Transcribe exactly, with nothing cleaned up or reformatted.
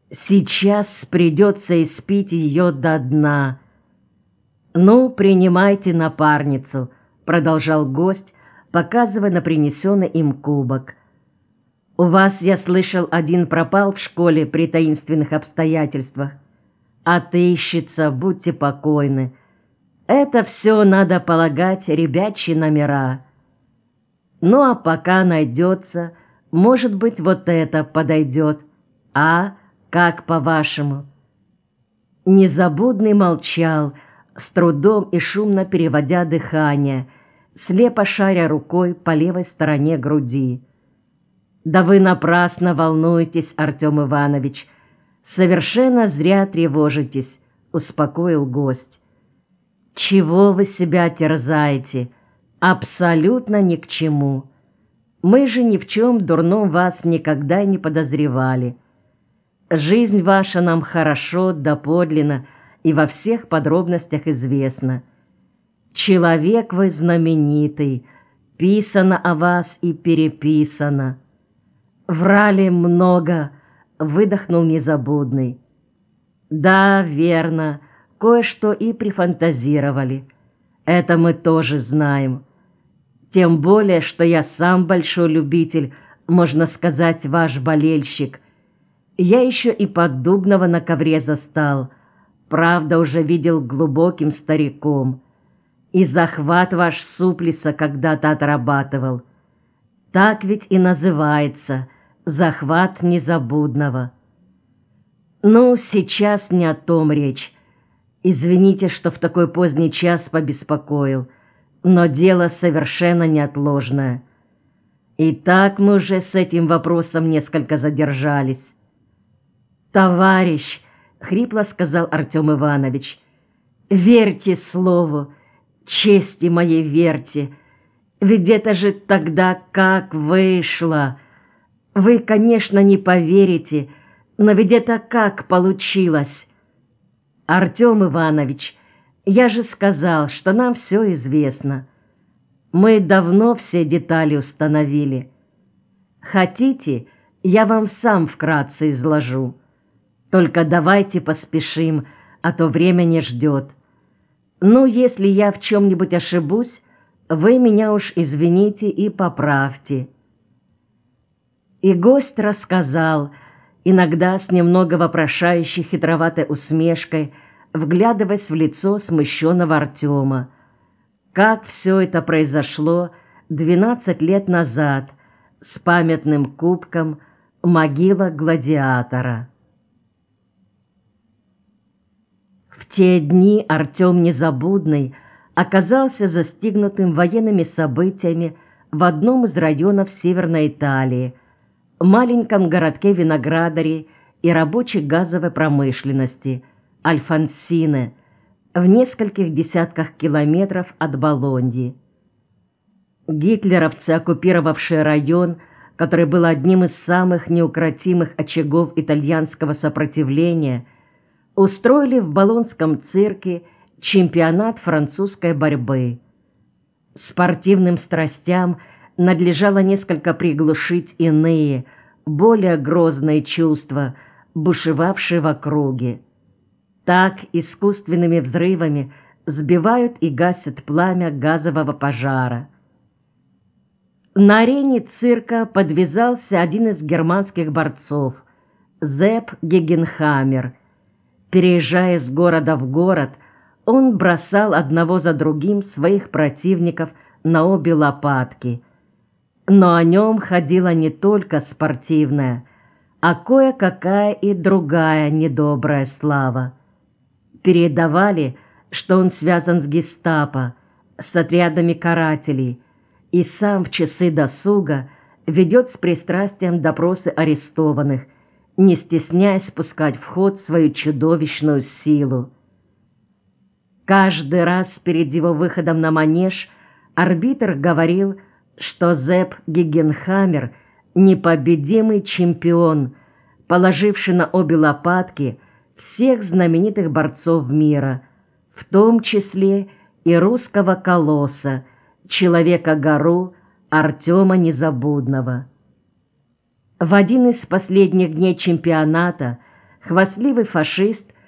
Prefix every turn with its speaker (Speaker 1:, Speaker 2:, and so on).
Speaker 1: Сейчас придется испить ее до дна. «Ну, принимайте напарницу», — продолжал гость, показывая на принесенный им кубок. «У вас, я слышал, один пропал в школе при таинственных обстоятельствах. Отыщется, будьте покойны. Это все, надо полагать, ребячьи номера. Ну, а пока найдется, может быть, вот это подойдет. А, как по-вашему?» Незабудный молчал, с трудом и шумно переводя дыхание, слепо шаря рукой по левой стороне груди. «Да вы напрасно волнуетесь, Артем Иванович. Совершенно зря тревожитесь», — успокоил гость. «Чего вы себя терзаете? Абсолютно ни к чему. Мы же ни в чем дурном вас никогда не подозревали. Жизнь ваша нам хорошо, доподлинно и во всех подробностях известна. Человек вы знаменитый, писано о вас и переписано». «Врали много», — выдохнул Незабудный. «Да, верно, кое-что и прифантазировали. Это мы тоже знаем. Тем более, что я сам большой любитель, можно сказать, ваш болельщик. Я еще и Поддубного на ковре застал, правда, уже видел глубоким стариком. И захват ваш Суплиса когда-то отрабатывал. Так ведь и называется — захват Незабудного. Ну, сейчас не о том речь. Извините, что в такой поздний час побеспокоил, но дело совершенно неотложное. И так мы уже с этим вопросом несколько задержались». «Товарищ», — хрипло сказал Артем Иванович, — «верьте слову, чести моей верьте, ведь это же тогда как вышло. Вы, конечно, не поверите, но ведь это как получилось». «Артем Иванович, я же сказал, что нам все известно. Мы давно все детали установили. Хотите, я вам сам вкратце изложу. Только давайте поспешим, а то время не ждет. Ну, если я в чем-нибудь ошибусь, вы меня уж извините и поправьте». И гость рассказал, иногда с немного вопрошающей хитроватой усмешкой, вглядываясь в лицо смущенного Артема, как все это произошло двенадцать лет назад с памятным кубком «Могила гладиатора». В те дни Артем Незабудный оказался застигнутым военными событиями в одном из районов Северной Италии, маленьком городке виноградарей и рабочей газовой промышленности Альфонсине, в нескольких десятках километров от Болоньи. Гитлеровцы, оккупировавшие район, который был одним из самых неукротимых очагов итальянского сопротивления, устроили в Болонском цирке чемпионат французской борьбы. Спортивным страстям надлежало несколько приглушить иные, более грозные чувства, бушевавшие в округе. Так искусственными взрывами сбивают и гасят пламя газового пожара. На арене цирка подвязался один из германских борцов, Зепп Гегенхаммер. Переезжая с города в город, он бросал одного за другим своих противников на обе лопатки. Но о нем ходила не только спортивная, а кое-какая и другая недобрая слава. Передавали, что он связан с гестапо, с отрядами карателей, и сам в часы досуга ведет с пристрастием допросы арестованных, не стесняясь пускать в ход свою чудовищную силу. Каждый раз перед его выходом на манеж арбитр говорил, что Зепп Гегенхаммер — непобедимый чемпион, положивший на обе лопатки всех знаменитых борцов мира, в том числе и русского колосса, Человека-гору Артема Незабудного. В один из последних дней чемпионата, хвастливый фашист